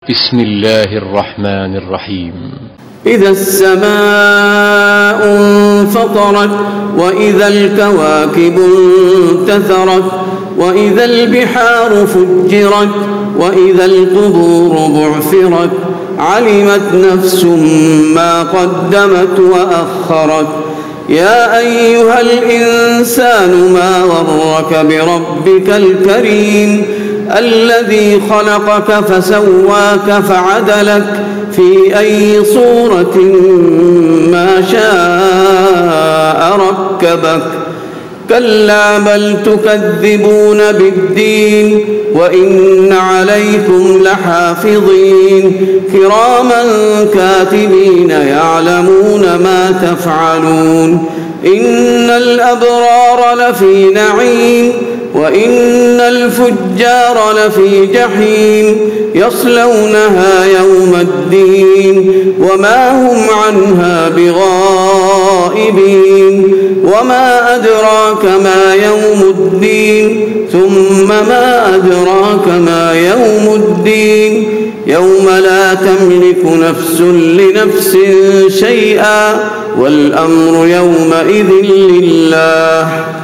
بسم الله الرحمن الرحيم. إذا السماء انفطرت وإذا الكواكب انتثرت وإذا البحار فجرت وإذا القبور بعثرت علمت نفس ما قدمت وأخرت. يا أيها الإنسان ما غرك بربك الكريم الذي خلقك فسواك فعدلك في أي صورة ما شاء ركبك. كلا بل تكذبون بالدين وإن عليكم لحافظين كراما كاتبين يعلمون ما تفعلون. إن الأبرار لفي نعيم وإن الفجار لفي جحيم يصلونها يوم الدين وما هم عنها بغائبين. وما أدراك ما يوم الدين ثم ما أدراك ما يوم الدين يوم لا تملك نفس لنفس شيئا والأمر يومئذ لله.